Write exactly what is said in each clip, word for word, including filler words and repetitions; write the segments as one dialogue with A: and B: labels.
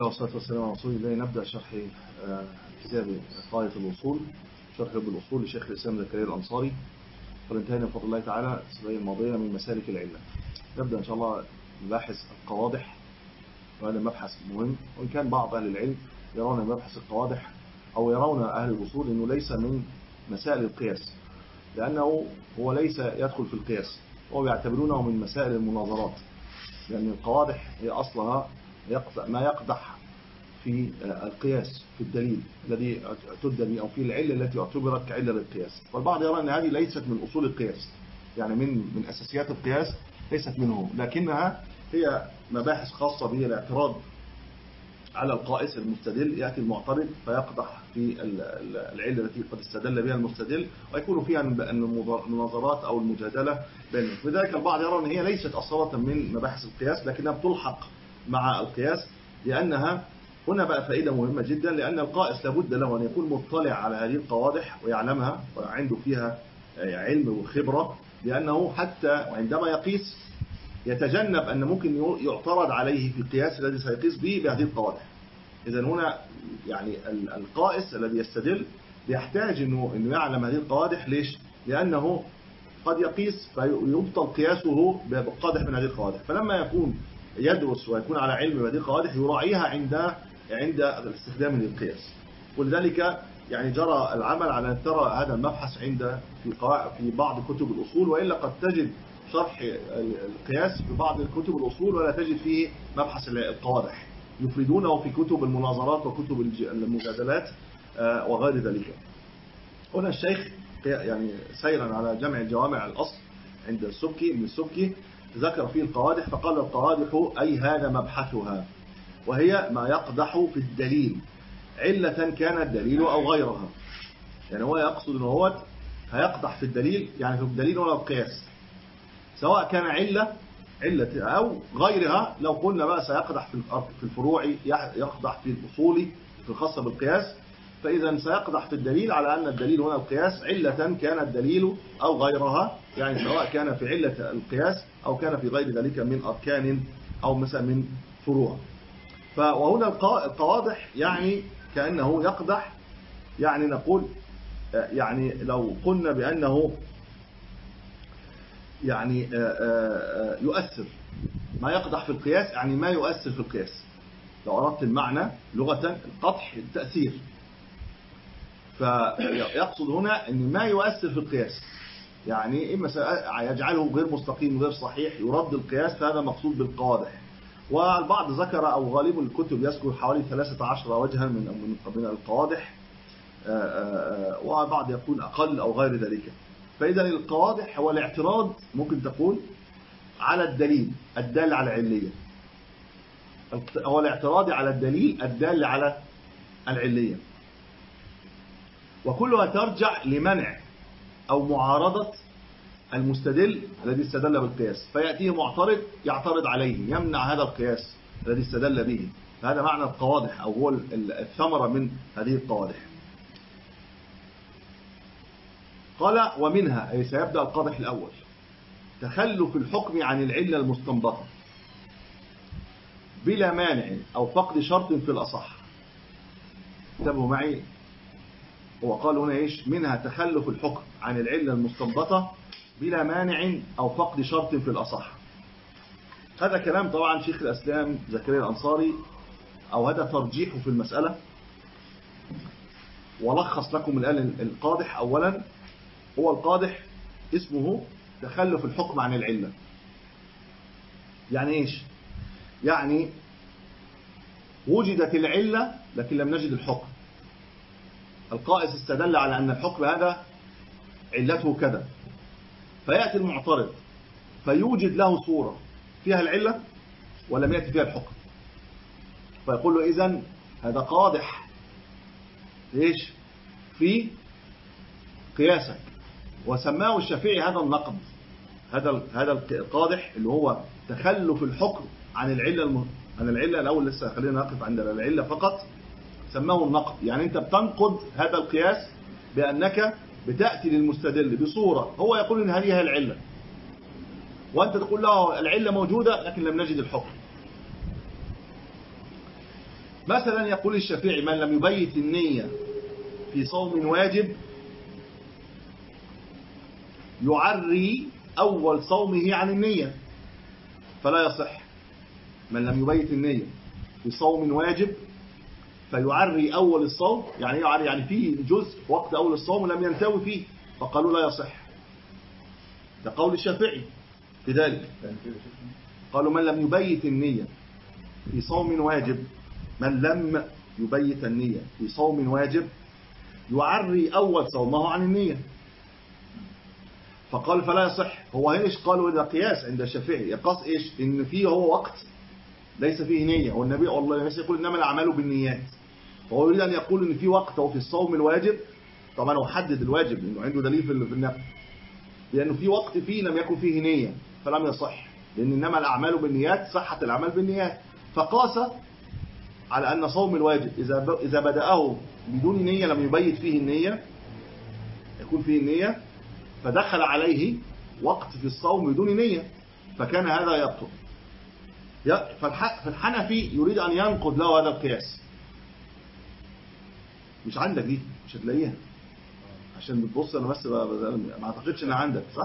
A: والصلاة والسلام على رسول الله. نبدأ شرح كتاب قاعدة الوصول، شرح بالوصول لشيخ الإسلام زكريا الأنصاري، فانتهينا بفضل الله تعالى الأسبوعين الماضية من مسالك العلة. نبدأ إن شاء الله نباحث القوادح، وهذا مبحث مهم، وإن كان بعض أهل العلم يرون مبحث القوادح أو يرون أهل الوصول أنه ليس من مسائل القياس، لأنه هو ليس يدخل في القياس، وهو يعتبرونه من مسائل المناظرات، لأن القوادح هي أصلها ما يقدح في القياس في الدليل الذي تدل أو في العلة التي اعتبرت كعلة للقياس. والبعض يرى أن هذه ليست من أصول القياس، يعني من من أساسيات القياس، ليست منه، لكنها هي مباحث خاصة بالاعتراض على القائس المستدل. يأتي المعترض فيقدح في العلة التي قد استدل بها المستدل، ويكون فيها المناظرات أو المجادلة بينهم. لذلك البعض يرى أن هي ليست أصالة من مباحث القياس، لكنها بتلحق مع القياس، لأنها هنا بقى فائدة مهمة جدا، لأن القائس لابد له أن يكون مطلع على هذه القوادح ويعلمها وعنده فيها علم وخبرة، لأنه حتى عندما يقيس يتجنب أن ممكن يعترض عليه في القياس الذي سيقيس به بهذه القوادح. إذن هنا يعني القائس الذي يستدل يحتاج أنه, إنه يعلم هذه القوادح. ليش؟ لأنه قد يقيس فيبطل قياسه بقادح من هذه القوادح، فلما يكون يدرس ويكون على علم بهذه القوادح يراعيها عند عند الاستخدام للقياس. ولذلك يعني جرى العمل على أن ترى هذا المبحث عند في في بعض كتب الأصول، وإلا قد تجد شرح القياس في بعض الكتب الأصول ولا تجد فيه مبحث القوادح، يفردونه في كتب المناظرات وكتب المجادلات وغير ذلك. هنا الشيخ يعني سيرا على جمع الجوامع الأصل عند السبكي من السبكي ذكر فيه القوادح، فقال القوادح أي هذا مبحثها، وهي ما يقدح في الدليل علة كان الدليل أو غيرها. يعني هو يقصد أنه هو هيقدح في الدليل، يعني في الدليل ولا القياس، سواء كان علة علة أو غيرها. لو قلنا بقى سيقدح في الفروع، يقدح في الأصول في الخاصة بالقياس، فإذا سيقدح في الدليل على أن الدليل هنا القياس علة كان الدليل أو غيرها، يعني سواء كان في علة القياس أو كان في غير ذلك من أركان أو مثلا من فروع. وهنا القوادح يعني كأنه يقدح، يعني نقول يعني لو قلنا بأنه يعني يؤثر، ما يقدح في القياس يعني ما يؤثر في القياس. لو أردت المعنى لغة القدح التأثير، فيقصد هنا أن ما يؤثر في القياس، يعني إما يجعله غير مستقيم غير صحيح يرد القياس، فهذا مقصود بالقوادح. والبعض ذكر أو غالب الكتب يذكر حوالي ثلاثة عشر وجها من من القوادح، وبعض يكون أقل أو غير ذلك. فإذا القوادح هو الاعتراض، ممكن تقول على الدليل الدال على العلية، هو الاعتراض على الدليل الدال على العلية، وكلها ترجع لمنع أو معارضة المستدل الذي استدل بالقياس، فيأتيه معترض يعترض عليه يمنع هذا القياس الذي استدل به. هذا معنى القوادح، أو هو الثمرة من هذه القوادح. قال ومنها، أي سيبدأ القادح الأول، تخلف الحكم عن العلة المستنبطة بلا مانع أو فقد شرط في الأصح. انتبهوا معي، هو قال هنا إيش؟ منها تخلف الحكم عن العلة المستنبطة بلا مانع أو فقد شرط في الأصح. هذا كلام طبعا شيخ الإسلام زكريا الأنصاري، أو هذا ترجيحه في المسألة. ولخص لكم الآن القادح. أولا هو القادح اسمه تخلف الحكم عن العلة. يعني إيش؟ يعني وجدت العلة لكن لم نجد الحكم. القائس استدل على أن الحكم هذا علته كذا، فيأتي المعترض فيوجد له صورة فيها العلة ولم يأتي فيها الحكم، فيقول له إذن هذا قادح إيش في قياسك، وسماه الشافعي هذا النقد. هذا هذا القادح اللي هو تخلف الحكم عن العلة الم... عن العلة الأول، لسه خلينا نقف عند العلة فقط، سماه النقد. يعني أنت بتنقض هذا القياس بأنك بتأتي للمستدل بصورة هو يقول إن هذه هي العلة، وأنت تقول له العلة موجودة لكن لم نجد الحكم. مثلا يقول الشافعي من لم يبيت النية في صوم واجب يعري أول صومه عن النية فلا يصح. من لم يبيت النية في صوم واجب فيعري أول الصوم، يعني يعري يعني فيه جزء في وقت أول الصوم لم ينتوي فيه، فقالوا لا يصح. ده قول الشافعي في ذلك. قالوا من لم يبيت النية في صوم واجب، من لم يبيت النية في صوم واجب يعري أول صومه عن النية، فقال فلا يصح. هو ايش قالوا؟ إذا قياس عند الشافعي يقاس إيش؟ إن فيه هو وقت ليس فيه نية، والنبي الله عليه وسلم يقول إنما الأعمال بالنيات، فهو يريد أن يقول إن في وقت أو في الصوم الواجب، طبعا هو حدد الواجب لأنه عنده دليل في النقل، لأنه في وقت فيه لم يكن فيه نية فلم يصح، لأن إنما الأعمال بالنيات صحة الأعمال بالنيات، فقاس على أن صوم الواجب إذا إذا بدأه بدون نية لم يبيت فيه النية يكون فيه النية، فدخل عليه وقت في الصوم بدون نية فكان هذا يبطل. فالحنفي يريد أن ينقض له هذا القياس. مش عندك دي، مش هتلاقيها عشان بتبص. أنا بس ما أعتقدش أن عندك، صح؟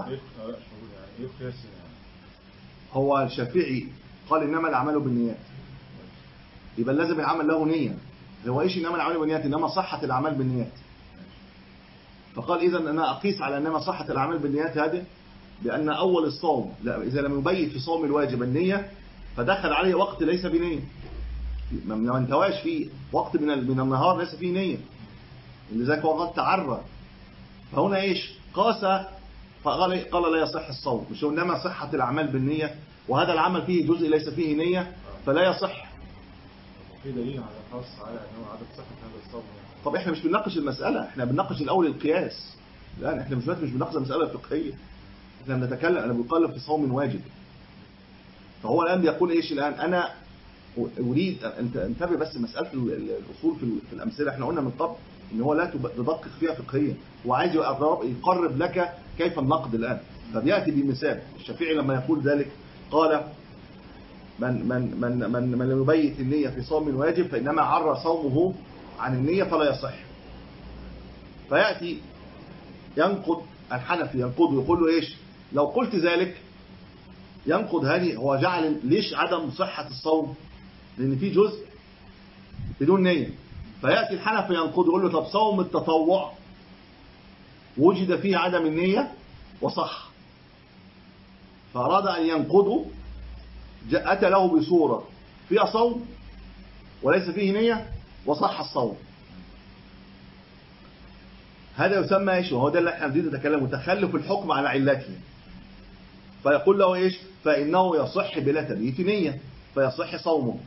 A: هو الشافعي قال إنما الأعمال بالنيات، يبقى لازم العمل له نية. هو إيش إنما الأعمال بالنيات؟ إنما صحة الأعمال بالنيات. فقال إذا أنا أقيس على إنما صحة الأعمال بالنيات هذه بأن أول الصوم إذا لم يبيت في صوم الواجب النية فدخل عليه وقت ليس بنية، ما انتواش فيه وقت من من النهار ليس فيه نية، لذلك هو قد تعرى. فهنا إيش قاس فقال قال لا يصح الصوم، مش إنما صحة الأعمال بالنية، وهذا العمل فيه جزء ليس فيه نية فلا يصح.
B: في دليل على خاص على أنه عدد صحة هذا الصوم.
A: طب إحنا مش بنناقش المسألة، إحنا بنناقش الأول القياس. لا إحنا مش مش بنناقش المسألة الفقهية، إحنا بنتكلم أنا بقلب في صوم واجب. فهو الآن بيقول إيش الآن؟ أنا أريد أنت انتبه بس مسألة الأصول في الأمثلة، إحنا قلنا من قبل إن هو لا تدقق فيها فقهيا، وعايز يقرب لك كيف النقد الآن. فبيأتي بمثال. الشافعي لما يقول ذلك قال من من من من من لم يبيت النية في صوم واجب فإنما عرى صومه عن النية فلا يصح. فيأتي ينقض الحنفي، ينقض ويقول له إيش؟ لو قلت ذلك ينقض هذه. هو جعل ليش عدم صحة الصوم؟ لأن في جزء بدون نية. فيأتي الحنفي ينقض يقول له طب صوم التطوع وجد فيه عدم النية وصح، فأراد أن ينقضه، أتى له بصورة فيها صوم وليس فيه نية وصح الصوم. هذا يسمى إيش؟ وهو ده اللي احنا بدينا نتكلم، متخلف الحكم على علته. فيقول له إيش؟ فإنه يصح بلا تبييت نية فيصح صومه.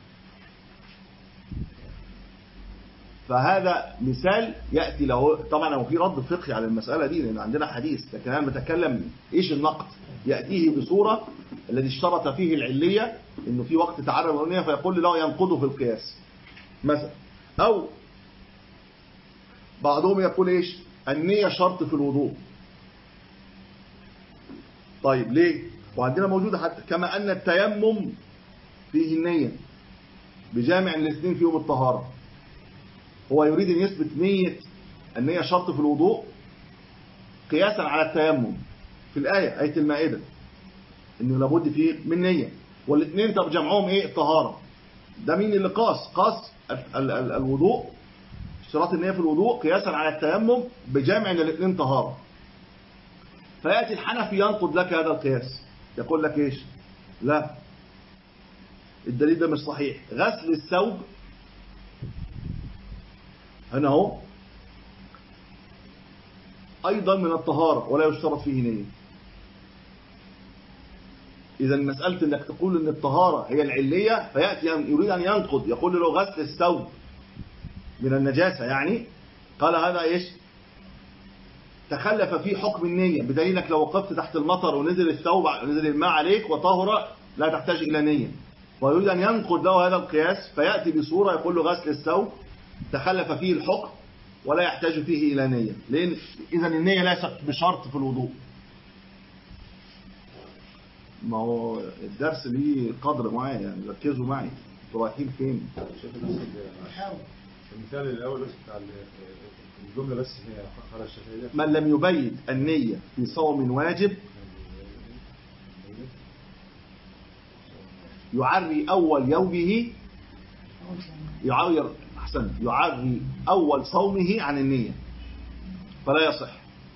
A: فهذا مثال يأتي له. طبعا هو في رد فقهي على المسألة دي لأن عندنا حديث، لكن أنا بتكلم إيش النقد. يأتيه بصورة الذي اشترط فيه العلية إنه في وقت تعرض النية، فيقول له ينقضه في القياس مثلا. أو بعضهم يقول إيش؟ النية شرط في الوضوء. طيب ليه؟ وعندنا موجودة حتى كما أن التيمم فيه النية بجامع الاثنين في يوم الطهارة. هو يريد أن يثبت نية النية شرط في الوضوء قياسا على التيمم في الآية آية المائدة إنه لابد فيه من نية، والاثنين طب جمعهم إيه؟ الطهارة. ده مين اللي قاس؟ قاس ال ال الوضوء، اشتراط النية في الوضوء قياسا على التيمم بجامع ان الاثنين طهارة. فيأتي الحنفي ينقض لك هذا القياس، يقول لك إيش؟ لا، الدليل ده مش صحيح. غسل الثوب هنا هو أيضا من الطهارة ولا يشترط فيه نية. إذا مسألة أنك تقول أن الطهارة هي العلية، فيأتي يريد أن ينقض يقول له غسل الثوب من النجاسة، يعني قال هذا إيش؟ تخلف فيه حكم النية، بدليلك لو وقفت تحت المطر ونزل الثوب ونزل الماء عليك وطهر لا تحتاج إلى نية. ويريد أن ينقض له هذا القياس فيأتي بصورة يقول له غسل الثوب تخلف فيه الحكم ولا يحتاج فيه إلى نية، لأن إذا النية ليست بشرط في الوضوء. ما هو الدرس ليه قدر معين، يعني ركزوا معي. رايحين فين؟
B: شايف بس المثال الاول بس بتاع الجمله بس هي خرج الشافعيه.
A: من لم يبيت النية في صوم واجب يعري أول يومه يعير أحسن يعري أول صومه عن النية فلا يصح.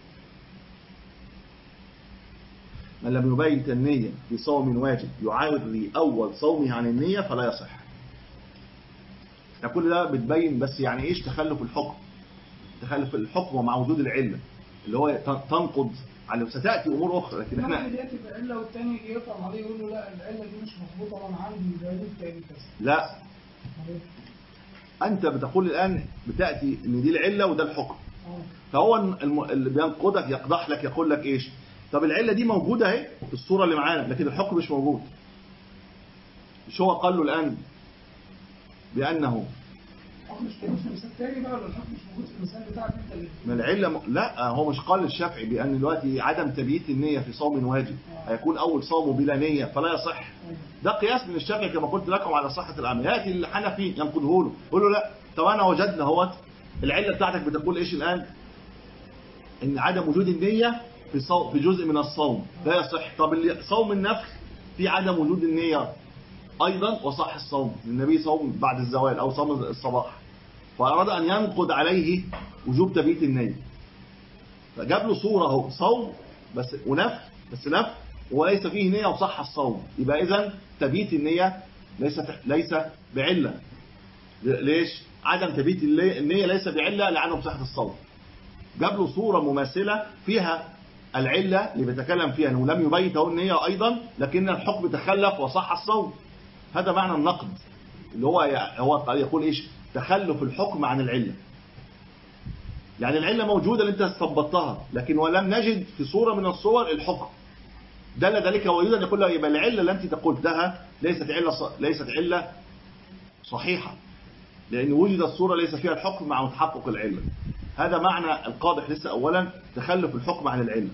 A: من لم يبيت النية في صوم واجب يعري أول صومه عن النية فلا يصح. كل ده بتبين بس يعني إيش تخلف الحكم. تخلف الحكم مع وجود العلة اللي هو تنقض على ستأتي أمور أخرى. لكن احنا
C: واحد يأتي بالعلة والتاني يطعم عليه يقول له لا العلة دي مش مظبوطة أنا عندي دليل تاني كذا.
A: لا أنت بتقول الآن بتأتي إن دي العلة وده الحكم. فهو اللي بينقضك يقضح لك يقول لك إيش؟ طب العلة دي موجودة اهي في الصورة اللي معانا لكن الحكم مش موجود. مش هو قال له الآن بأنه
C: مش موجود في المثال الثاني بقى ولا الحكم مش موجود في المثال بتاعك انت اللي
A: من العلة م... لا هو مش قال الشافعي بأن دلوقتي عدم تبييت النية في صوم واجب هيكون أول صومه بلا نية فلا يصح. ده قياس من الشافعي كما قلت لكم على صحة العمل. يأتي الحنفي ينقضه له يقول له لا طب أنا وجدنا هوت العلة بتاعتك بتقول إيش الآن؟ إن عدم وجود النية في صوم في جزء من الصوم لا يصح. طب اللي صوم النفل في عدم وجود النية أيضا وصح الصوم. النبي صوم بعد الزوال أو صوم الصباح فأراد أن ينقض عليه وجوب تبييت النية فجاب له صورة اهو صوم بس ونفل بس نفل وليس فيه نية وصح الصوم. يبقى إذن تبييت النية ليس ليس بعلة. ليش؟ عدم تبييت النية ليس بعلة لعدم صحة الصوم. جاب له صورة مماثلة فيها العلة اللي بيتكلم فيها أنه لم يبيته النية أيضا لكن الحكم تخلف وصح الصوم. هذا معنى النقد اللي هو هو يقول إيش؟ تخلف الحكم عن العلة. يعني العلة موجودة اللي انت استنبطتها لكن ولم نجد في صورة من الصور الحكم. دل ذلك ويريد أن يقول له يبقى العلة اللي انت قلتها ليست علة ليست علة صحيحة لأن وجد الصورة ليس فيها الحكم مع تحقق العلة. هذا معنى القادح لسه أولا تخلف الحكم عن العلة.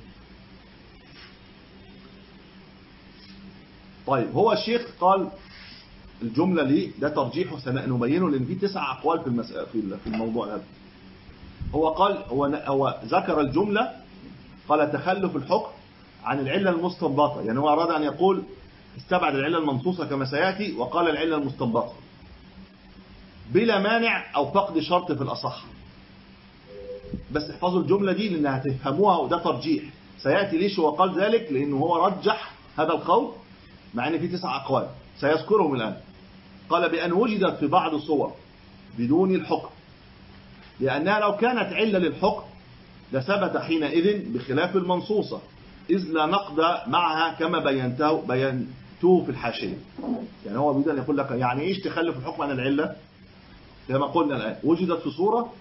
A: طيب هو الشيخ قال الجملة ليه ده ترجيحه سنبينه لأن في تسع أقوال في المسألة في الموضوع هذا. هو قال هو هو ذكر الجملة قال تخلف الحكم عن العلة المستنبطة. يعني هو أراد أن يقول استبعد العلة المنصوصة كما سيأتي وقال العلة المستنبطة بلا مانع أو فقد شرط في الأصح. بس احفظوا الجملة دي لأنها تفهموها وده ترجيح سيأتي. ليش هو قال ذلك؟ لأنه هو رجح هذا القول مع أن في تسع أقوال سيذكرهم الآن. قال بأن وجدت في بعض الصور بدون الحكم لأنها لو كانت علة للحكم لثبت حينئذ بخلاف المنصوصة إذ لا نقد معها كما بينته بينته في الحاشية. يعني هو بيقول يقول لك يعني إيش تخلف الحكم عن العلة؟ كما قلنا الآن وجدت في صورة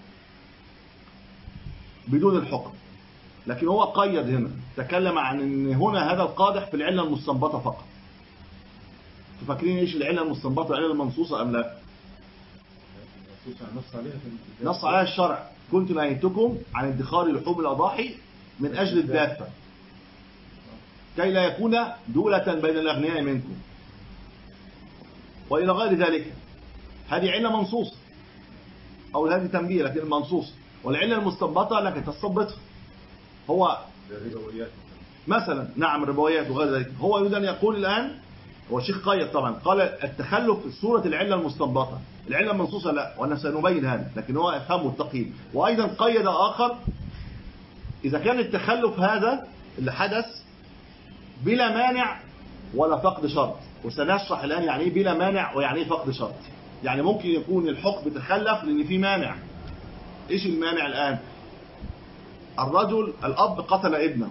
A: بدون الحكم لكن هو قيد هنا تكلم عن أن هنا هذا القادح في العلة المستنبطة فقط. فاكرين إيش العلة المستنبطة والعلة المنصوصة أم لا؟ نص عليها الشرع كنت نهيتكم عن ادخار لحوم الأضاحي من أجل الدافة كي لا يكون دولة بين الأغنياء منكم وإلى غير ذلك. هذه علة منصوصة أو هذه تنبيه لكن منصوصة. والعلة المستنبطة لك تستنبطها هو مثلا نعم ربويات وغير ذلك. هو يريد أن يقول الآن هو شيخ قيد طبعا قال التخلف في صورة العلة المستنبطة. العلة المنصوصة لا وأنا سنبين هذا لكن هو أفهمه التقييد. وأيضا قيد آخر إذا كان التخلف هذا اللي حدث بلا مانع ولا فقد شرط. وسنشرح الآن يعني إيه بلا مانع ويعني إيه فقد شرط. يعني ممكن يكون الحكم تخلف لأن في مانع. إيش المانع الآن؟ الرجل الأب قتل ابنه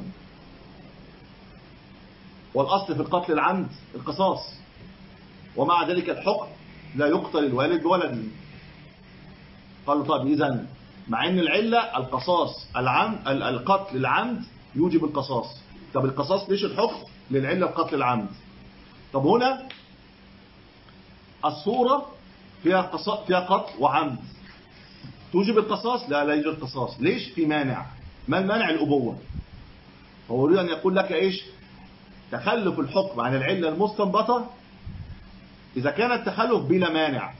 A: والأصل في القتل العمد القصاص ومع ذلك الحكم لا يقتل الوالد بولده. قالوا طيب إذن مع أن العلة القصاص العمد القتل العمد يوجب القصاص. طب القصاص ليش الحكم؟ للعلة القتل العمد. طب هنا الصورة فيها قصاص فيها قتل وعمد توجب القصاص؟ لا لا يوجد قصاص. ليش؟ في مانع. ما المانع؟ الأبوة. هو يريد أن يقول لك إيش؟ تخلف الحكم عن العلة المستنبطة إذا كان التخلف بلا مانع،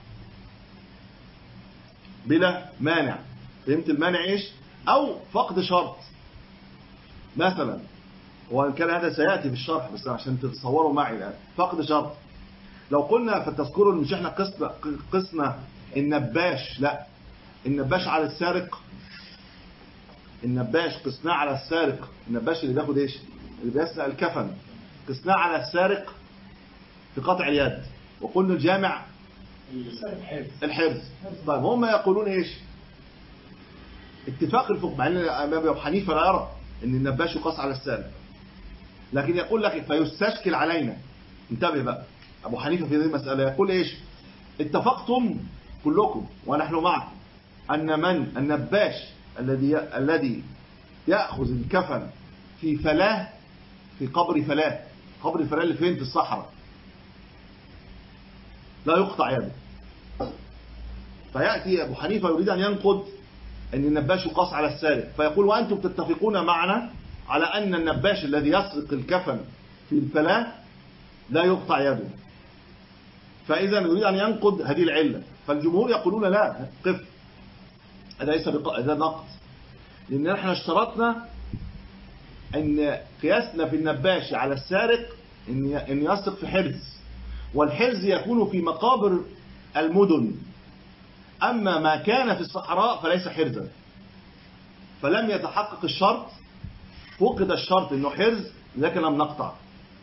A: بلا مانع، فهمت المانع إيش؟ أو فقد شرط مثلا، وإن كان هذا سيأتي في الشرح بس عشان تتصوروا معي الآن. فقد شرط، لو قلنا فتذكروا مش احنا قسنا قسنا النباش، لا النباش على السارق، النباش قسناه على السارق، النباش اللي بياخد ايش؟ اللي بيسرق الكفن، قسناه على السارق في قطع اليد، وقلنا الجامع الحرز. طيب هم يقولون ايش؟ اتفاق الفقهاء، مع ان امام ابو حنيفه لا يرى ان النباش يقاس على السارق، لكن يقول لك فيستشكل علينا. انتبه بقى، ابو حنيفه في هذه المساله يقول ايش؟ اتفقتم كلكم ونحن معكم ان من النباش الذي الذي ياخذ الكفن في فلاه، في قبر فلاه، قبر الفلاه اللي فين؟ في الصحراء، لا يقطع يده. فياتي ابو حنيفه يريد ان ينقض ان النباش يقاس على السارق، فيقول وانتم تتفقون معنا على ان النباش الذي يسرق الكفن في الفلاه لا يقطع يده، فاذا يريد ان ينقض هذه العله. فالجمهور يقولون لا، قف، هذا ليس هذا نقض، لان احنا اشترطنا ان قياسنا في النباش على السارق ان ان يسرق في حرز، والحرز يكون في مقابر المدن، اما ما كان في الصحراء فليس حرزا، فلم يتحقق الشرط، فقد الشرط انه حرز لكن لم نقطع.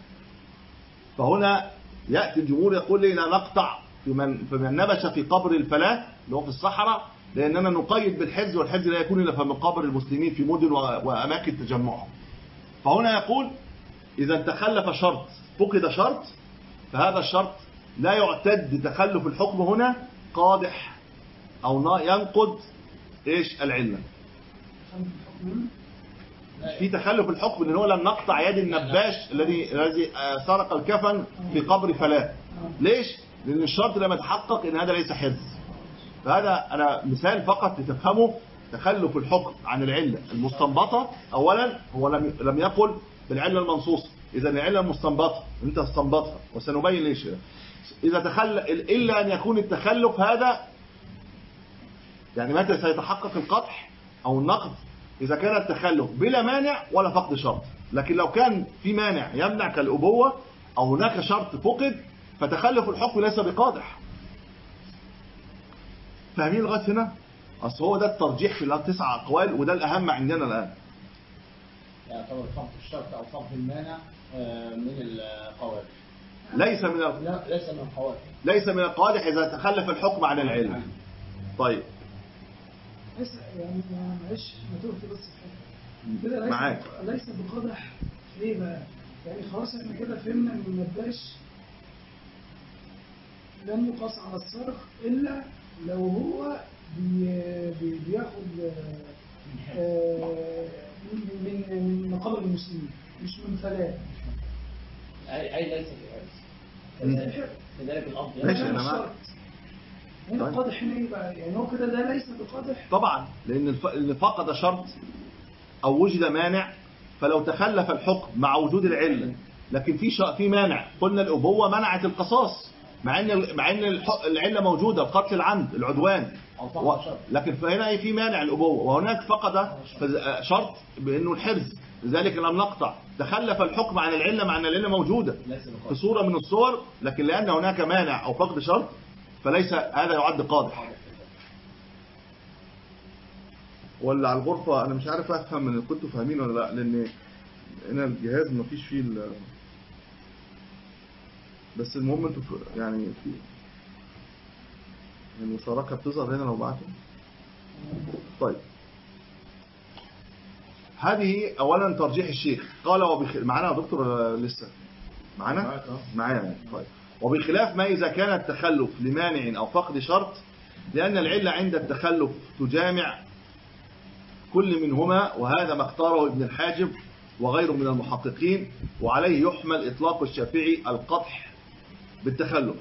A: فهنا ياتي الجمهور يقول لنا نقطع في من في من نبش في قبر الفلاه اللي هو في الصحراء، لاننا نقيد بالحرز، والحرز لا يكون الا في مقابر المسلمين في مدن واماكن تجمعهم. فهنا يقول اذا تخلف شرط، فقد شرط، فهذا الشرط لا يعتد تخلف الحكم هنا قادح او ينقض ايش؟ العله. في تخلف الحكم ان هو لم نقطع يد النباش الذي الذي سرق الكفن في قبر فلاه. ليش؟ لان الشرط لم يتحقق ان هذا ليس حرز. فهذا انا مثال فقط لتفهموا تخلف الحكم عن العله المستنبطه. اولا هو لم لم يقل بالعله المنصوصه، اذا العله المستنبطه انت استنبطها وسنبين ليش. اذا تخلف الا ان يكون التخلف هذا يعني متى سيتحقق القطع او النقض؟ إذا كان التخلف بلا مانع ولا فقد شرط. لكن لو كان في مانع يمنع كالأبوة أو هناك شرط فقد، فتخلف الحكم ليس بقادح. فاهمين لغاية هنا؟ أصل هو ده الترجيح في التسع أقوال، وده الأهم عندنا الآن.
D: يعتبر فقد الشرط أو فقد المانع من القوادح.
A: ليس من
D: لا ليس من القوادح.
A: ليس من القوادح إذا تخلف الحكم عن العلم. طيب.
C: ليس يعني معلش نتوه في بس في كده ليس
A: معاك.
C: ليس بقدح ليه بقى؟ يعني خلاص احنا كده فهمنا ان النباش لن يقاس على السرق الا لو هو بي بي بياخد من من من مقابر المسلمين مش من فلاه.
D: اي اي ليس بحرز كذلك الأرض
A: ماشي انا معاك.
C: هنا القادح هنا ايه بقى؟ يعني هو كده ده ليس بقادح
A: طبعا، لان اللي فقد شرط او وجد مانع، فلو تخلف الحكم مع وجود العله، لكن في في مانع، قلنا الابوه منعت القصاص مع ان مع ان العله موجوده، القتل العمد، العدوان، و... لكن فهنا في مانع الابوه، وهناك فقد شرط بانه الحرز، لذلك لم نقطع. تخلف الحكم عن العله مع ان العله موجوده في صوره من الصور، لكن لان هناك مانع او فقد شرط فليس هذا يعد قادح. ولا على الغرفة أنا مش عارف أفهم من كنتوا فاهمين ولا لا، لأن هنا الجهاز ما فيش فيه ال... بس المهم أنتوا يعني في المشاركة بتظهر هنا لو بعتوا. طيب هذه أولا ترجيح الشيخ قال وبخ... معنا يا دكتور لسه معنا معايا. طيب وبخلاف ما إذا كان التخلف لمانع أو فقد شرط، لأن العلة عند التخلف تجامع كل منهما، وهذا ما اختاره ابن الحاجب وغيره من المحققين، وعليه يحمل إطلاق الشافعي القطح بالتخلف.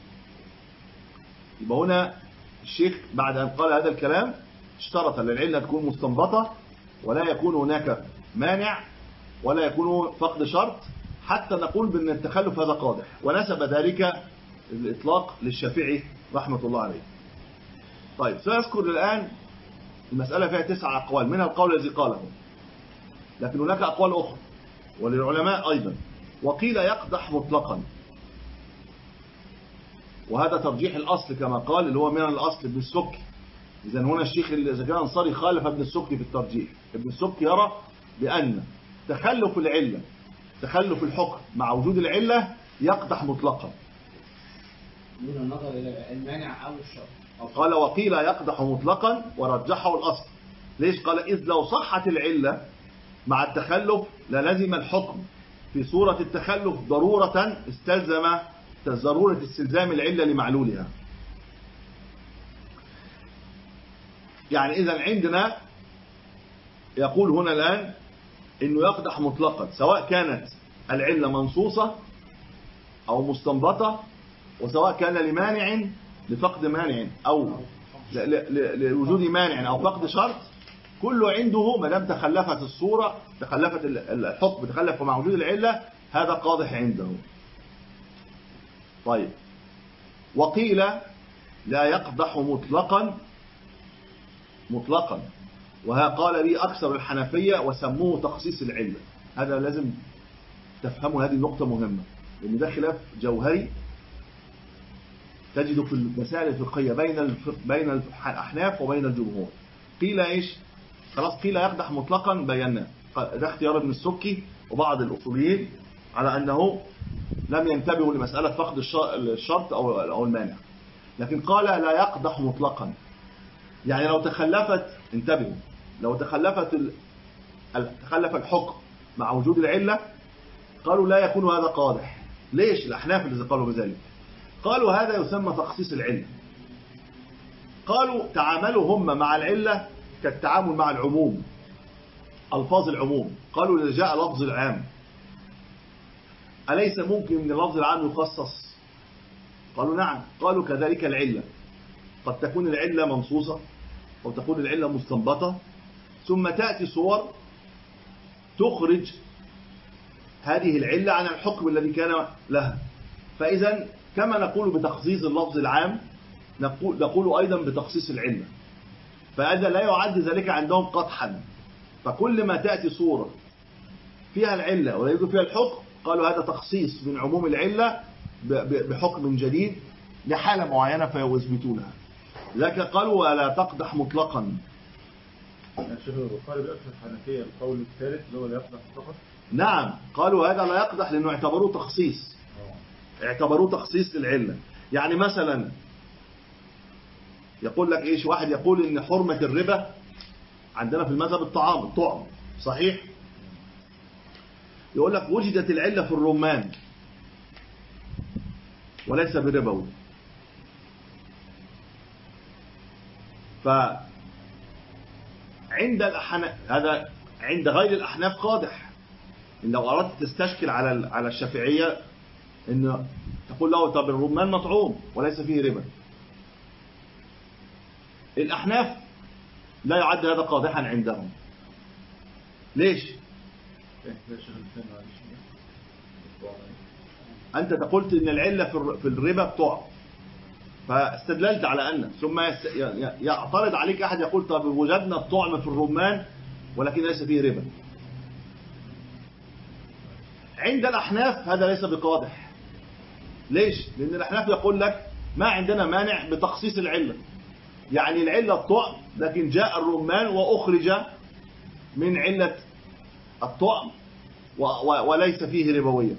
A: يبقى هنا الشيخ بعد أن قال هذا الكلام اشترط أن العلة تكون مستنبطة ولا يكون هناك مانع ولا يكون فقد شرط حتى نقول بأن التخلف هذا قادح، ونسب ذلك الإطلاق للشافعي رحمة الله عليه. طيب سأذكر الآن المسألة فيها تسع أقوال، منها القول الذي قاله، لكن هناك أقوال أخرى وللعلماء أيضا. وقيل يقدح مطلقا، وهذا ترجيح الأصل كما قال اللي هو من الأصل ابن السكي. إذن هنا الشيخ الزكريا الأنصاري خالف ابن السكي في الترجيح. ابن السكي يرى بأن تخلف العلة تخلف الحكم مع وجود العلة يقدح مطلقا
D: من النظر إلى المانع أو الشرط.
A: قال وقيل يقدح مطلقا ورجحه الأصل. ليش؟ قال إذ لو صحت العلة مع التخلف للزم الحكم في صورة التخلف ضرورة استلزم ضرورة استلزام العلة لمعلولها. يعني إذا عندنا يقول هنا الآن إنه يقدح مطلقا سواء كانت العلة منصوصة أو مستنبطة، وسواء كان لمانع لفقد مانع أو لوجود مانع أو فقد شرط، كله عنده ما دام تخلفت الصورة تخلفت الحكم تخلف مع وجود العلة هذا قادح عنده. طيب وقيل لا يقدح مطلقا مطلقا وها قال به أكثر الحنفية وسموه تخصيص العلة. هذا لازم تفهموا، هذه النقطة مهمة لأن ده خلاف جوهري تجد في المسائل الفقهية بين بين الأحناف وبين الجمهور. قيل إيش؟ خلاص قيل يقدح مطلقا بينا ده اختيار ابن السكي وبعض الأصوليين على أنه لم ينتبهوا لمسألة فقد الشرط أو المانع، لكن قال لا يقدح مطلقا. يعني لو تخلفت انتبهوا لو تخلفت ال... تخلف الحكم مع وجود العلة قالوا لا يكون هذا قادح. ليش؟ الأحناف اللي قالوا بذلك قالوا هذا يسمى تخصيص العلة. قالوا تعاملوا هم مع العلة كالتعامل مع العموم، ألفاظ العموم. قالوا إذا جاء لفظ العام أليس ممكن من اللفظ العام يخصص؟ قالوا نعم. قالوا كذلك العلة قد تكون العلة منصوصة أو تكون العلة مستنبطة ثم تأتي صور تخرج هذه العلة عن الحكم الذي كان لها. فإذا كما نقول بتخصيص اللفظ العام نقول, نقول أيضا بتخصيص العلة. فهذا لا يعد ذلك عندهم قدحا. فكل ما تأتي صورة فيها العلة ولا يوجد فيها الحكم قالوا هذا تخصيص من عموم العلة بحكم جديد لحالة معينة فيثبتونها. لكن قالوا ولا تقدح مطلقا.
B: الشيخ البخاري بقى في الحنفية القول الثالث اللي هو لا يقدح مطلقا.
A: نعم قالوا هذا لا يقدح لأنه اعتبروه تخصيص اعتبروه تخصيص للعلة. يعني مثلا يقول لك ايش؟ واحد يقول ان حرمة الربا عندنا في المذهب الطعام الطعم صحيح، يقول لك وجدت العلة في الرمان وليس بربوي. فعند الأحناف هذا عند غير الأحناف قادح. إن لو أردت تستشكل على على الشافعية إن تقول له طب الرمان مطعوم وليس فيه ربا. الأحناف لا يعد هذا قادحا عندهم. ليش؟ أنت قلت إن العلة في الربا بتوع فاستدللت على أن ثم يعترض عليك أحد يقول طب وجدنا الطعم في الرمان ولكن ليس فيه ربا. عند الأحناف هذا ليس بقادح. ليش؟ لأن الأحناف يقول لك ما عندنا مانع بتخصيص العلة. يعني العلة الطعم لكن جاء الرمان وأخرج من علة الطعم وليس فيه ربوية.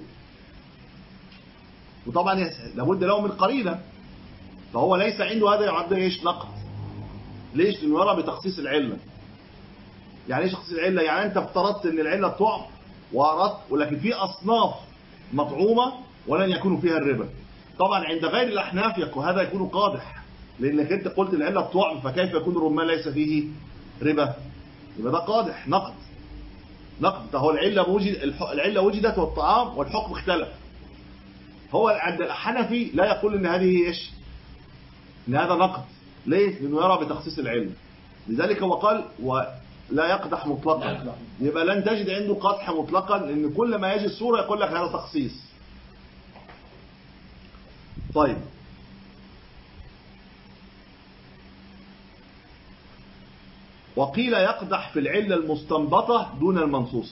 A: وطبعا لابد له من قرينة، فهو ليس عنده هذا يعد ايش؟ نقد. ليش؟ لأنه يرى بتخصيص العلة. يعني ايش تخصيص العلة؟ يعني انت افترضت ان العلة الطعم وأردت ولكن في أصناف مطعومة ولن يكون فيها الربا. طبعا عند غير الأحناف يكون هذا يكون قادح لأنك انت قلت العلة الطعم فكيف يكون الرمان ليس فيه ربا؟ يبقى ده قادح نقد نقد. هو العلة وجد العلة وجدت والطعام والحكم اختلف. هو عند الحنفي لا يقول ان هذه ايش؟ ان هذا نقد. ليه؟ لانه يرى بتخصيص العلم. لذلك هو قال ولا يقدح مطلقا. يبقى لن تجد عنده قدح مطلقا لان كل ما يجي الصورة يقول لك هذا تخصيص. طيب وقيل يقدح في العلة المستنبطة دون المنصوصة.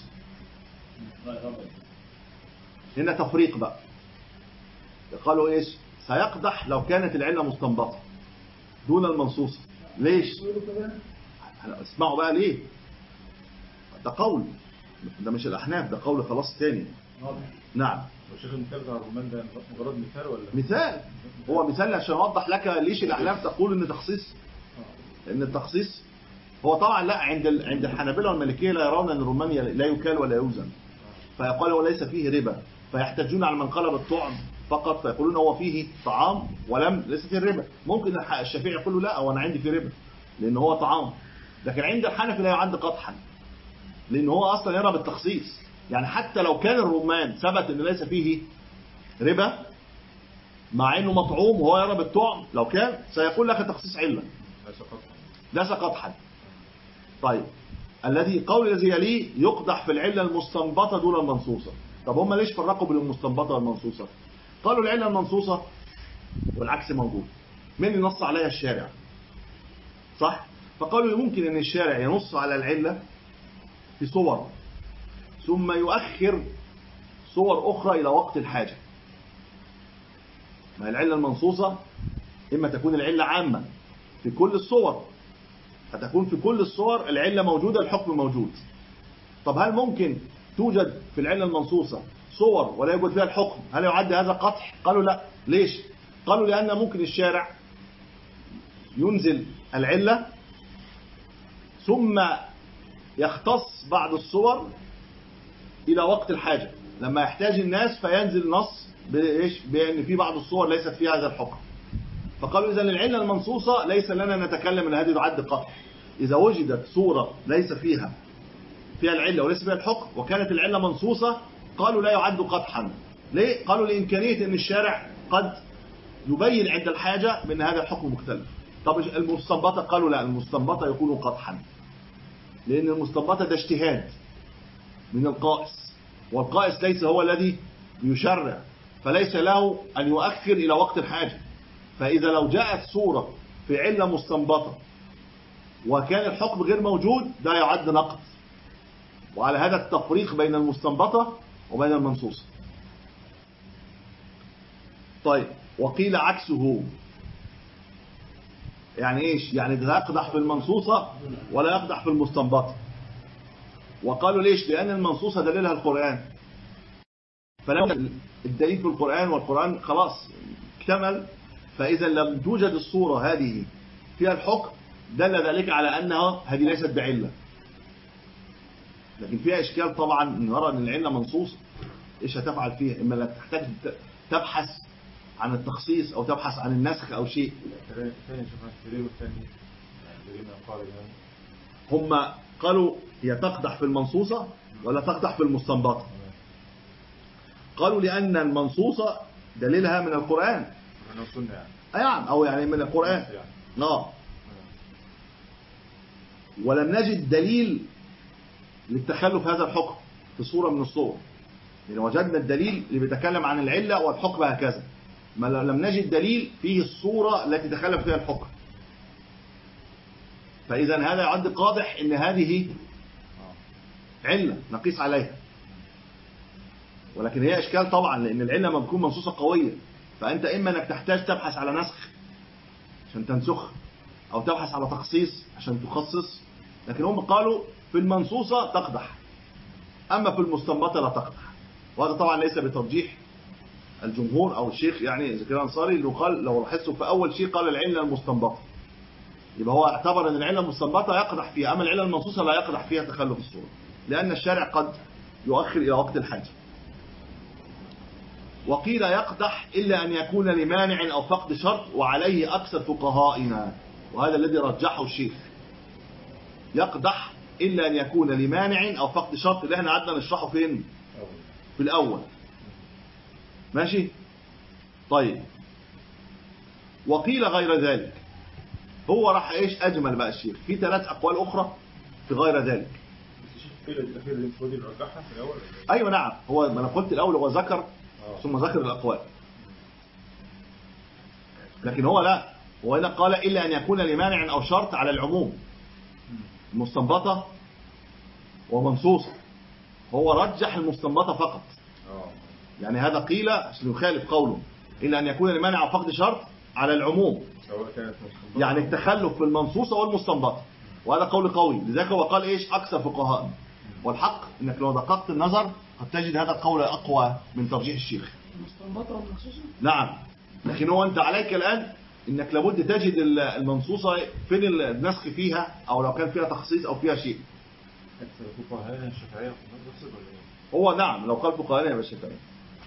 A: هنا تفريق بقى. قالوا ايش؟ سيقدح لو كانت العلة مستنبطة دون المنصوصة. ليش؟ اسمعوا بقى ليه. ده قول، ده مش الأحناف، ده قول خلاص تاني. نعم.
B: وشيخ المثال بتاع الرمان ده مجرد مثال ولا؟
A: مثال، هو مثال عشان اوضح لك ليش الأحناف تقول ان تخصيص، ان التخصيص هو طبعا لا، عند عند الحنابلة والمالكية لا يرون ان الرمان لا يكال ولا يوزن، فيقال وليس فيه ربا، فيحتجون على من قلب الطعم فقط، فيقولون هو فيه طعام ولم ليس فيه الربا. ممكن الشافعي يقول له لا، وانا عندي فيه ربا لان هو طعام، لكن عند الحنفي لا يعد قدحا لان هو اصلا يرى بالتخصيص. يعني حتى لو كان الرمان ثبت ان ليس فيه ربا مع انه مطعوم وهو يرى بالطعم، لو كان سيقول لك تخصيص عله ليس قدحا. طيب الذي قول الذي يليه يقدح في العله المستنبطه دون المنصوصه. طب هم ليش فرقوا بين المستنبطه والمنصوصه؟ قالوا العله المنصوصه والعكس موجود، من اللي نص عليها الشارع، صح؟ فقالوا ممكن ان الشارع ينص على العله في صور ثم يؤخر صور اخرى الى وقت الحاجه. ما العله المنصوصه اما تكون العله عامه في كل الصور، فتكون في كل الصور العله موجوده الحكم موجود. طب هل ممكن توجد في العله المنصوصه صور ولا يوجد فيها الحكم؟ هل يعد هذا قطع؟ قالوا لا. ليش؟ قالوا لان ممكن الشارع ينزل العله ثم يختص بعض الصور الى وقت الحاجه، لما يحتاج الناس فينزل نص بايش؟ بان في بعض الصور ليست فيها هذا الحكم. فقالوا اذا العله المنصوصه ليس لنا نتكلم ان هذه تعد قطع. اذا وجدت صوره ليس فيها فيها العله وليس فيها الحكم وكانت العله منصوصه، قالوا لا يعد قطحا. ليه؟ قالوا لامكانيه ان الشارع قد يبين عند الحاجه بان هذا الحكم مختلف. طب المستنبطه قالوا لا، المستنبطه يكون قطحا، لان المستنبطه ده اجتهاد من القائس، والقائس ليس هو الذي يشرع، فليس له ان يؤخر الى وقت الحاجه. فاذا لو جاءت صوره في عله مستنبطه وكان الحكم غير موجود، ده يعد نقض. وعلى هذا التفريق بين المستنبطه وبين المنصوصه. طيب وقيل عكسه. يعني ايش؟ يعني ده يقدح في المنصوصه ولا يقدح في المستنبطه. وقالوا ليش؟ لان المنصوصه دليلها القران، فلو الدليل في القران والقران خلاص اكتمل، فاذا لم توجد الصوره هذه فيها الحكم دل ذلك على انها هذه ليست بعله. لكن فيها اشكال طبعا، نرى ان العله منصوص، ايش هتفعل فيها؟ اما انك تحتاج تبحث عن التخصيص او تبحث عن النسخ او شيء. هم قالوا هي تقدح في المنصوصه ولا تقدح في المستنبطه؟ قالوا لان المنصوصه دليلها من القران،
B: من السنه يعني.
A: يعني او يعني من القران. اه ولم نجد دليل للتخلف هذا الحكم في صورة من الصور. يعني وجدنا الدليل اللي بيتكلم عن العلة والحكم هكذا، ما لم نجد دليل فيه الصورة التي تخلف فيها الحكم. فإذا هذا يعد قادح ان هذه علة نقيس عليها. ولكن هي اشكال طبعا، لان العلة ما بتكون منصوصة قوية، فانت اما انك تحتاج تبحث على نسخ عشان تنسخ، او تبحث على تخصيص عشان تخصص. لكن هم قالوا في المنصوصة تقدح، اما في المستنبطة لا تقدح. وهذا طبعا ليس بترجيح الجمهور او الشيخ يعني زكريا الانصاري، اللي قال لو لاحظتوا في اول شيء قال العلة المستنبطة، يبقى هو اعتبر ان العلة المستنبطة يقدح فيها، اما العلة المنصوصة لا يقدح فيها تخلف الصورة، لان الشارع قد يؤخر الى وقت الحاجة. وقيل يقدح إلا أن يكون لمانع أو فقد شرط، وعليه أكثر فقهائنا، وهذا الذي رجحه الشيخ. يقدح إلا أن يكون لمانع أو فقد شرط، اللي احنا قعدنا نشرحه فين؟ في الأول. ماشي؟ طيب وقيل غير ذلك. هو راح ايش أجمل بقى الشيخ في ثلاث أقوال أخرى في غير ذلك.
B: الأخير اللي فودي رجحها في الأول؟
A: أيوة نعم، هو ما أنا قلت الأول هو ذكر ثم ذكر الأقوال. لكن هو لا، وهنا قال إلا أن يكون لمانع أو شرط على العموم، مستنبطة ومنصوصة. هو رجح المستنبطة فقط، يعني هذا قيل عشان يخالف قوله إلا أن يكون لمانع أو فقد شرط على العموم،
B: سواء كانت مستنبطة
A: يعني التخلف في المنصوصة والمستنبطة، وهذا قول قوي. لذلك هو قال إيش أكثر فقهاء، والحق إنك لو دققت النظر قد تجد هذا القول أقوى من ترجيح الشيخ.
C: المستنبطة والمنصوصة؟
A: نعم، لكن هو أنت عليك الآن إنك لابد تجد المنصوصة فين النسخ فيها، أو لو كان فيها تخصيص أو فيها شيء.
B: فقهاء الشافعية نفس ولا إيه؟
A: هو نعم لو قال فقهاء يبقى الشافعية.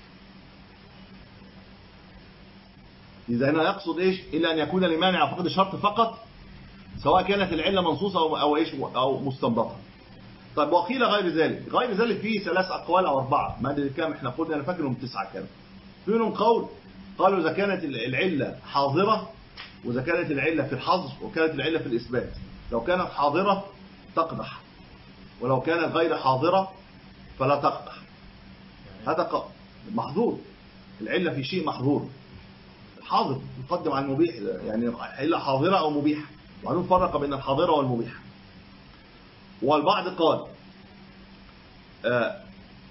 A: إذا هنا يقصد إيش إلا أن يكون لمانع فقد شرط فقط، سواء كانت العلة منصوصة أو أو إيش أو مستنبطة. طيب وقيل غير ذلك، غير ذلك فيه ثلاث أقوال أو أربعة، ما أدري كام إحنا قلنا، أنا فاكر إنهم تسعة كانوا. في منهم قول قالوا إذا كانت العلة حاضرة، وإذا كانت العلة في الحظر، وكانت العلة في الإثبات. لو كانت حاضرة تقدح، ولو كانت غير حاضرة فلا تقدح. هذا محظور، العلة في شيء محظور، الحاضر يقدم على المبيح، يعني علة حاضرة أو مبيحة، وعنون فرق بين الحاضرة والمبيحة. والبعض قال آه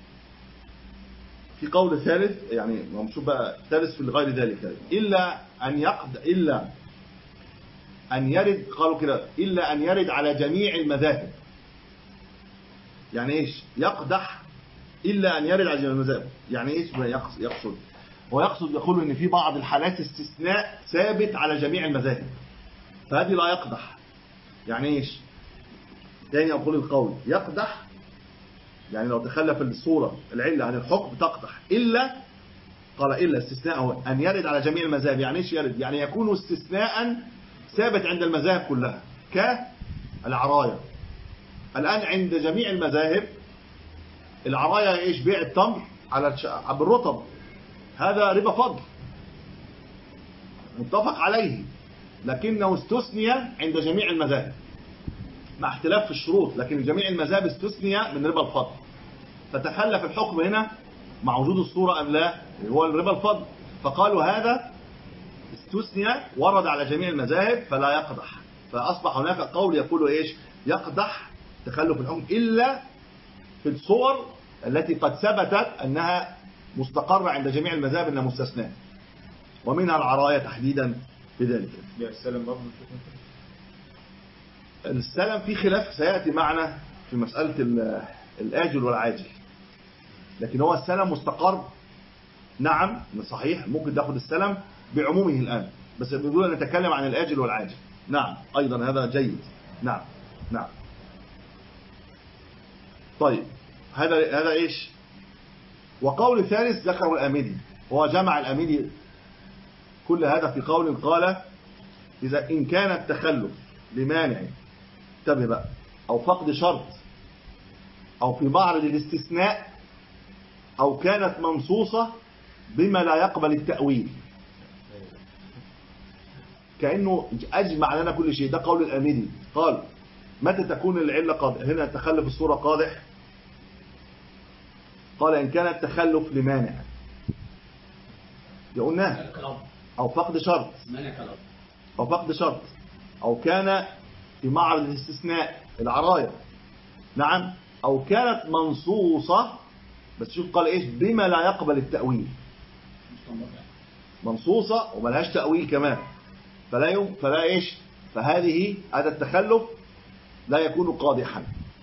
A: في قول ثالث، يعني نشوف بقى ثالث في غير ذلك، إلا أن يقد إلا أن يرد، قالوا كده إلا أن يرد على جميع المذاهب. يعني إيش يقدح إلا أن يرد على جميع المذاهب؟ يعني إيش يقصد؟ هو يقصد يقول إن في بعض الحالات استثناء ثابت على جميع المذاهب، فهذه لا يقدح. يعني إيش؟ يعني أقول القول يقدح، يعني لو تخلف الصورة العلة عن الحكم تقدح، إلا قال إلا استثناء هو أن يرد على جميع المذاهب. يعني إيش يرد؟ يعني يكون استثناء ثابت عند المذاهب كلها، كالعراية. الآن عند جميع المذاهب العراية إيش؟ بيع التمر على بالرطب، هذا ربا فضل متفق عليه، لكنه استثني عند جميع المذاهب مع اختلاف في الشروط، لكن جميع المذاهب استثني من ربا الفضل. فتخلف الحكم هنا مع وجود الصورة أم لا، هو الربا الفضل، فقالوا هذا استثني ورد على جميع المذاهب فلا يقدح. فأصبح هناك قول يقول إيش؟ يقدح تخلف الحكم إلا في الصور التي قد ثبتت أنها مستقرة عند جميع المذاهب أنها مستثناء، ومنها العراية تحديدا بذلك.
B: السلم برضه
A: السلم في خلاف سيأتي معنا في مسألة الآجل والعاجل، لكن هو السلم مستقر. نعم صحيح ممكن تأخذ السلم بعمومه الآن، بس بدون أن نتكلم عن الآجل والعاجل. نعم أيضا هذا جيد. نعم نعم طيب هذا هذا إيش؟ وقول ثالث ذكره الآمدي، هو جمع الآمدي كل هذا في قول قال إذا إن كان التخلف لمانع، انتبه بقى، أو فقد شرط، أو في معرض الاستثناء، أو كانت منصوصة بما لا يقبل التأويل، كأنه أجمع لنا كل شيء. ده قول الآمدي، قال متى تكون العلة قادح؟ هنا تخلف الصورة قادح. قال إن كان التخلف لمانع، قلناها، أو فقد شرط، أو فقد شرط، أو كان في معرض الاستثناء العراية، نعم، أو كانت منصوصة، بس شوف قال إيش؟ بما لا يقبل التأويل، منصوصة وملهاش تأويل كمان، فلا يوم فلا إيش؟ فهذه هذا التخلف لا يكون قادحا.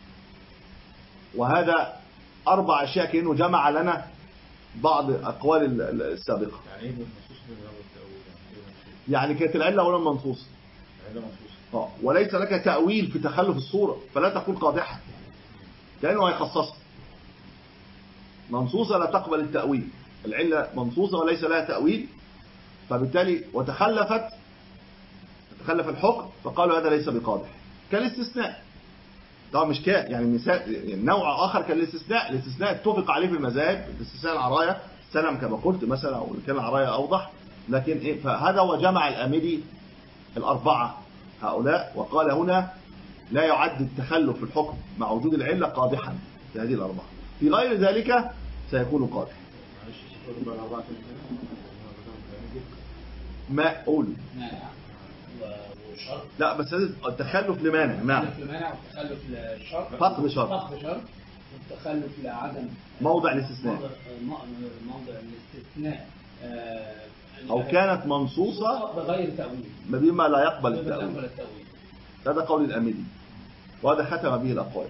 A: وهذا أربع أشياء كأنه جمع لنا بعض أقوال السابقة.
B: يعني إيه منصوص بما لا يقبل التأويل؟
A: يعني كانت العلة أولا منصوصة، اه وليس لك تأويل في تخلف الصورة، فلا تكون قادحة، كأنه هيخصصها. منصوصة لا تقبل التأويل، العلة منصوصة وليس لها تأويل، فبالتالي وتخلفت تخلف الحكم، فقالوا هذا ليس بقادح. كالاستثناء طبعا مش كان يعني مثال، يعني نوع آخر كالاستثناء، الاستثناء اتفق عليه في المذاهب، الاستثناء العراية سلم كما قلت مثلا، أو كان العراية أوضح، لكن إيه؟ فهذا وجمع الآمدي الأربعة هؤلاء، وقال هنا لا يعد التخلف في الحكم مع وجود العلة قادحا في هذه الأربعة، في غير ذلك سيكون قادح. ما قول
D: مانع وشرط.
A: لا بس لازم التخلف لمانع. نعم.
D: التخلف لمانع والتخلف لشرط.
A: فقد شرط.
D: فقد شرط. والتخلف لعدم
A: موضع الاستثناء.
D: موضع, موضع الاستثناء. آه
A: أو كانت منصوصة
D: بغير تأويل.
A: بما لا يقبل التأويل.
D: التأويل.
A: هذا قول الأميلي وهذا ختم به الأقوال.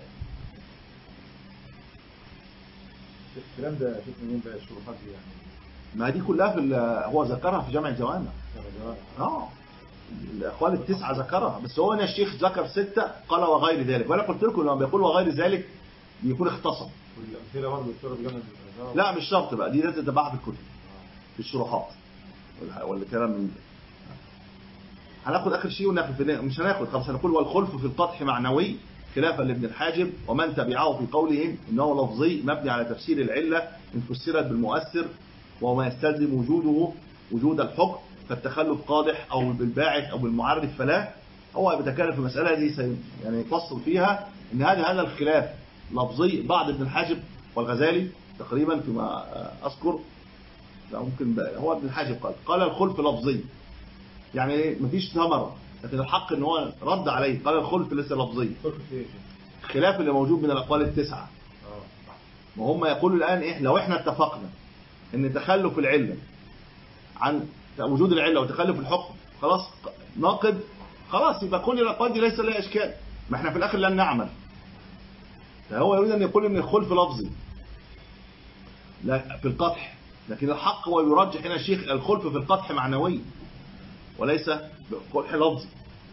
B: الكلام ده شوف منين بقى الشروحات دي يعني.
A: ما دي كلها في هو ذكرها في جامع الجوامع. اه الأقوال التسعة ذكرها، بس هو هنا الشيخ ذكر ستة قال وغير ذلك، وأنا قلت لكم لما بيقول وغير ذلك بيكون اختصر.
B: والأمثلة برضه الصورة بجمع.
A: لا مش شرط بقى، دي لازم تتبعها في الكتب في الشروحات ولا كلام من ده. هناخد آخر شيء وناخد مش هناخد خلاص. هنقول والخلف في القدح معنوي خلافا لابن الحاجب ومن تبعه في قولهم إنه لفظي مبني على تفسير العلة إن فسرت بالمؤثر وهو ما يستلزم وجوده وجود الحكم، فالتخلف قادح أو بالباعث أو بالمعرف فلا. هو بيتكلم في المسألة دي يعني يفصل فيها إن هذا هذا الخلاف لفظي. بعض ابن الحاجب والغزالي تقريبا فيما أذكر، لا ممكن هو ابن الحاجب قال قال الخلف لفظي يعني مفيش ثمرة، لكن الحق ان هو رد عليه قال الخلف لسه لفظي. خلاف اللي موجود من الأقوال التسعة. وهم يقولوا الآن إيه لو إحنا اتفقنا ان تخلف العلة عن وجود العلة وتخلف الحكم خلاص ناقض، خلاص يبقى كل الأقوال دي ليس لها إشكال، ما احنا في الآخر لن نعمل. فهو يريد أن يقول ان الخلف لفظي لا في القطح، لكن الحق هو يرجح هنا الشيخ الخلف في القطح معنوي وليس بقطح لفظي.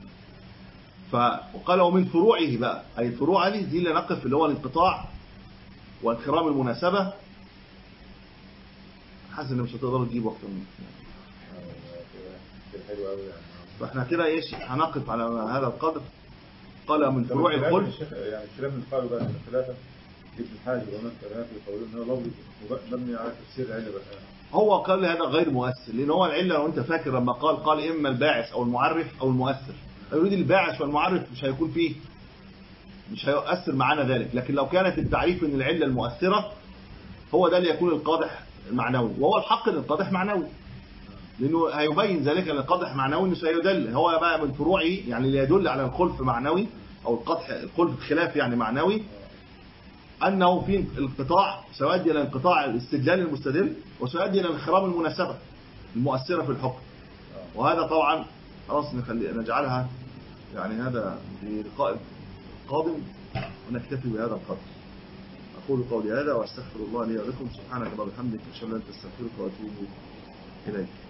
A: فقال ومن فروعه بقى، أي الفروع هذه دي اللي نقف اللي هو الانقطاع وانخرام المناسبة. حاسس ان مش هتقدروا تجيبوا اكتر من كده. فاحنا كده ايش هنقف على هذا القدر. قال من فروع الخلف
B: يعني الكلام اللي قالوا بقى من ثلاثة ابن الحاجب ومن ثلاثة يقولون ان هو لفظ مبني على تفسير العلة بقى.
A: هو قال هذا غير مؤثر، لان هو العلة لو انت فاكر لما قال قال اما الباعث او المعرف او المؤثر، يريد الباعث والمعرف مش هيكون فيه مش هيؤثر معنا ذلك، لكن لو كانت التعريف ان العلة المؤثرة هو ده اللي يكون القادح المعنوي، وهو الحق ان القادح معنوي، لانه هيبين ذلك ان القادح معنوي انه سيدل. هو بقى من فروعه يعني اللي يدل على الخلف معنوي او القدح الخلف خلاف يعني معنوي انه في الانقطاع سيؤدي الى انقطاع الاستدلال المستدل وسيؤدي الى انخرام المناسبة المؤثرة في الحكم. وهذا طبعا خلاص نخلي نجعلها يعني هذا في لقاء قادم ونكتفي بهذا القدر. أقول قولي هذا وأستغفر الله لي ولكم. سبحانك اللهم وبحمدك أشهد أن لا إله إلا أنت أستغفرك وأتوب إليك.